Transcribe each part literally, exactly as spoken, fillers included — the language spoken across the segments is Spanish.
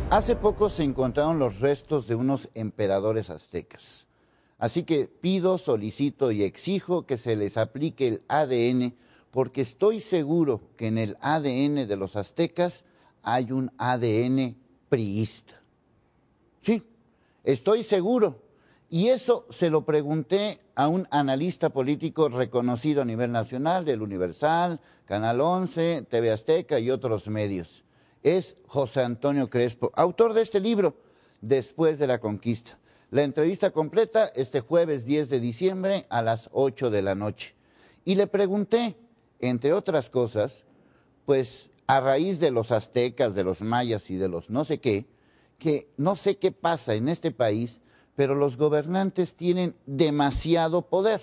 Hace poco se encontraron los restos de unos emperadores aztecas. Así que pido, solicito y exijo que se les aplique el A D N, porque estoy seguro que en el A D N de los aztecas hay un A D N priista. Sí, estoy seguro. Y eso se lo pregunté a un analista político reconocido a nivel nacional, del Universal, Canal once, T V Azteca y otros medios. Es José Antonio Crespo, autor de este libro, Después de la Conquista. La entrevista completa este jueves diez de diciembre a las ocho de la noche. Y le pregunté, entre otras cosas, pues a raíz de los aztecas, de los mayas y de los no sé qué, que no sé qué pasa en este país, pero los gobernantes tienen demasiado poder.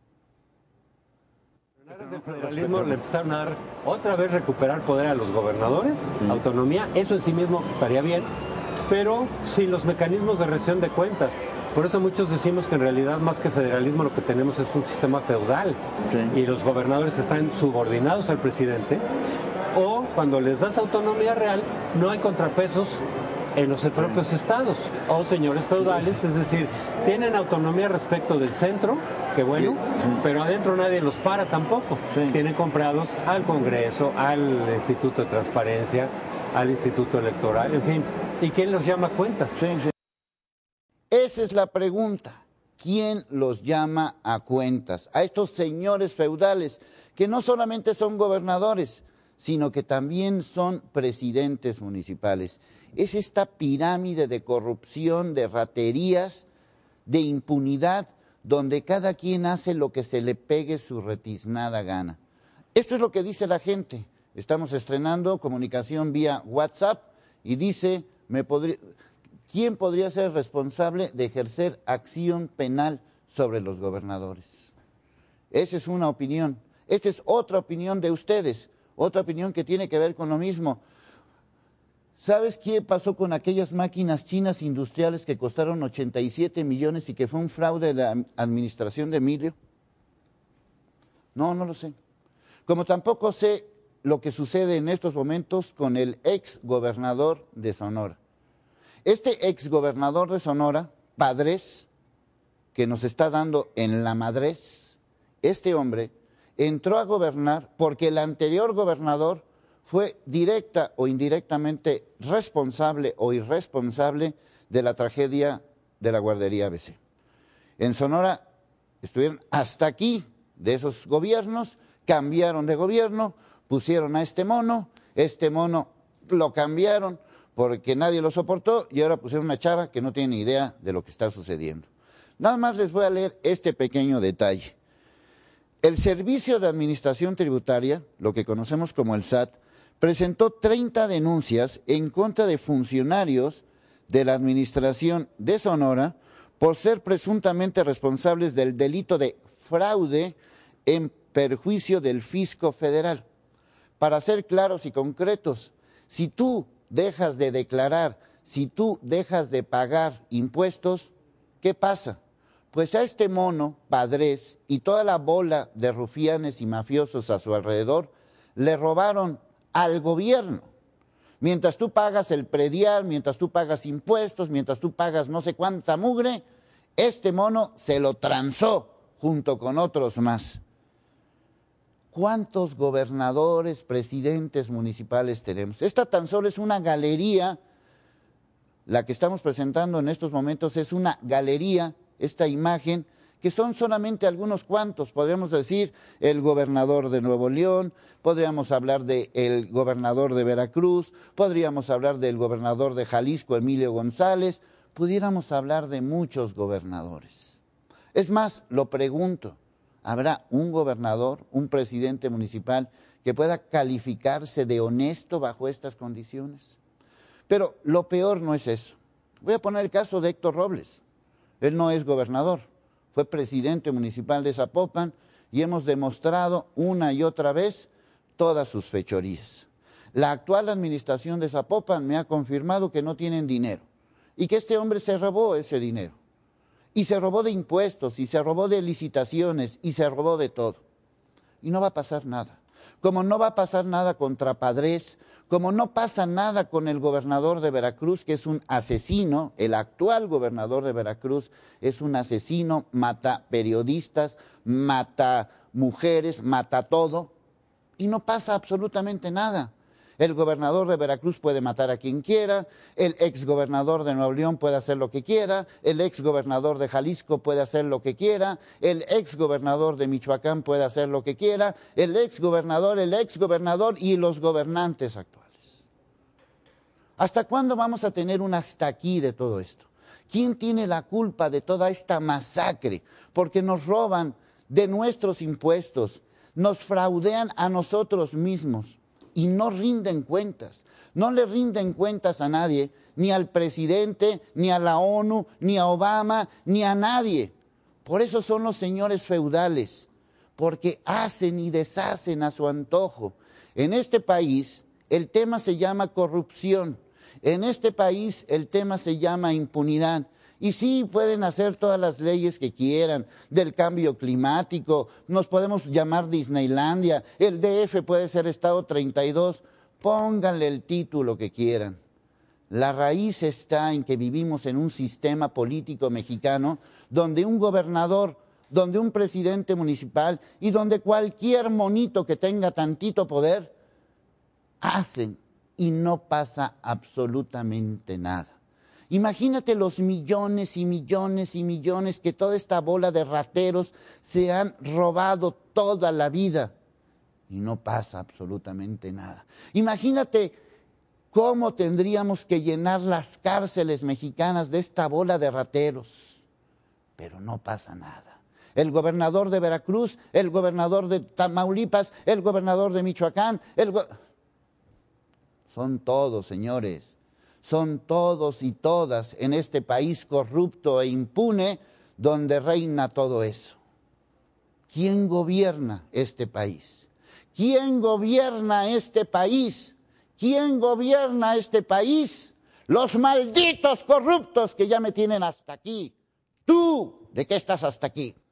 En aras del federalismo le empezaron a dar otra vez recuperar poder a los gobernadores, mm. autonomía, eso en sí mismo estaría bien, pero sin los mecanismos de rendición de cuentas. Por eso muchos decimos que en realidad más que federalismo lo que tenemos es un sistema feudal, sí. Y los gobernadores están subordinados al presidente, o cuando les das autonomía real no hay contrapesos en los propios estados o señores feudales, es decir, tienen autonomía respecto del centro, que bueno, sí. Pero adentro nadie los para tampoco. Sí. Tienen comprados al Congreso, al Instituto de Transparencia, al Instituto Electoral, en fin. ¿Y quién los llama a cuentas? Sí, sí. Esa es la pregunta. ¿Quién los llama a cuentas? A estos señores feudales que no solamente son gobernadores, sino que también son presidentes municipales. Es esta pirámide de corrupción, de raterías, de impunidad, donde cada quien hace lo que se le pegue su retiznada gana. Esto es lo que dice la gente. Estamos estrenando comunicación vía WhatsApp y dice, me podría, ¿quién podría ser responsable de ejercer acción penal sobre los gobernadores? Esa es una opinión. Esta es otra opinión de ustedes, otra opinión que tiene que ver con lo mismo. ¿Sabes qué pasó con aquellas máquinas chinas industriales que costaron ochenta y siete millones y que fue un fraude de la administración de Emilio? No, no lo sé. Como tampoco sé lo que sucede en estos momentos con el ex gobernador de Sonora. Este ex gobernador de Sonora, Padres, que nos está dando en la madrez, este hombre entró a gobernar porque el anterior gobernador fue directa o indirectamente responsable o irresponsable de la tragedia de la guardería A B C. En Sonora estuvieron hasta aquí de esos gobiernos, cambiaron de gobierno, pusieron a este mono, este mono lo cambiaron porque nadie lo soportó y ahora pusieron una chava que no tiene ni idea de lo que está sucediendo. Nada más les voy a leer este pequeño detalle. El Servicio de Administración Tributaria, lo que conocemos como el S A T, presentó treinta denuncias en contra de funcionarios de la Administración de Sonora por ser presuntamente responsables del delito de fraude en perjuicio del fisco federal. Para ser claros y concretos, si tú dejas de declarar, si tú dejas de pagar impuestos, ¿qué pasa? Pues a este mono, Padres, y toda la bola de rufianes y mafiosos a su alrededor, le robaron al gobierno. Mientras tú pagas el predial, mientras tú pagas impuestos, mientras tú pagas no sé cuánta mugre, este mono se lo transó junto con otros más. ¿Cuántos gobernadores, presidentes municipales tenemos? Esta tan solo es una galería, la que estamos presentando en estos momentos es una galería, esta imagen, que son solamente algunos cuantos, podríamos decir el gobernador de Nuevo León, podríamos hablar del gobernador de Veracruz, podríamos hablar del gobernador de Jalisco, Emilio González, pudiéramos hablar de muchos gobernadores. Es más, lo pregunto, ¿habrá un gobernador, un presidente municipal que pueda calificarse de honesto bajo estas condiciones? Pero lo peor no es eso. Voy a poner el caso de Héctor Robles. Él no es gobernador, fue presidente municipal de Zapopan y hemos demostrado una y otra vez todas sus fechorías. La actual administración de Zapopan me ha confirmado que no tienen dinero y que este hombre se robó ese dinero. Y se robó de impuestos, y se robó de licitaciones, y se robó de todo. Y no va a pasar nada. como no va a pasar nada contra Padres, como no pasa nada con el gobernador de Veracruz, que es un asesino, el actual gobernador de Veracruz es un asesino, mata periodistas, mata mujeres, mata todo, y no pasa absolutamente nada. El gobernador de Veracruz puede matar a quien quiera, el exgobernador de Nuevo León puede hacer lo que quiera, el exgobernador de Jalisco puede hacer lo que quiera, el exgobernador de Michoacán puede hacer lo que quiera, el exgobernador, el exgobernador y los gobernantes actuales. ¿Hasta cuándo vamos a tener un hasta aquí de todo esto? ¿Quién tiene la culpa de toda esta masacre? Porque nos roban de nuestros impuestos, nos fraudean a nosotros mismos. Y no rinden cuentas, no le rinden cuentas a nadie, ni al presidente, ni a la ONU, ni a Obama, ni a nadie. Por eso son los señores feudales, porque hacen y deshacen a su antojo. En este país el tema se llama corrupción, en este país el tema se llama impunidad. Y sí, pueden hacer todas las leyes que quieran, del cambio climático, nos podemos llamar Disneylandia, el D F puede ser Estado treinta y dos, pónganle el título que quieran. La raíz está en que vivimos en un sistema político mexicano donde un gobernador, donde un presidente municipal y donde cualquier monito que tenga tantito poder, hacen y no pasa absolutamente nada. Imagínate los millones y millones y millones que toda esta bola de rateros se han robado toda la vida y no pasa absolutamente nada. Imagínate cómo tendríamos que llenar las cárceles mexicanas de esta bola de rateros, pero no pasa nada. El gobernador de Veracruz, el gobernador de Tamaulipas, el gobernador de Michoacán, el go- son todos, señores. Son todos y todas en este país corrupto e impune donde reina todo eso. ¿Quién gobierna este país? ¿Quién gobierna este país? ¿Quién gobierna este país? Los malditos corruptos que ya me tienen hasta aquí. ¿Tú de qué estás hasta aquí?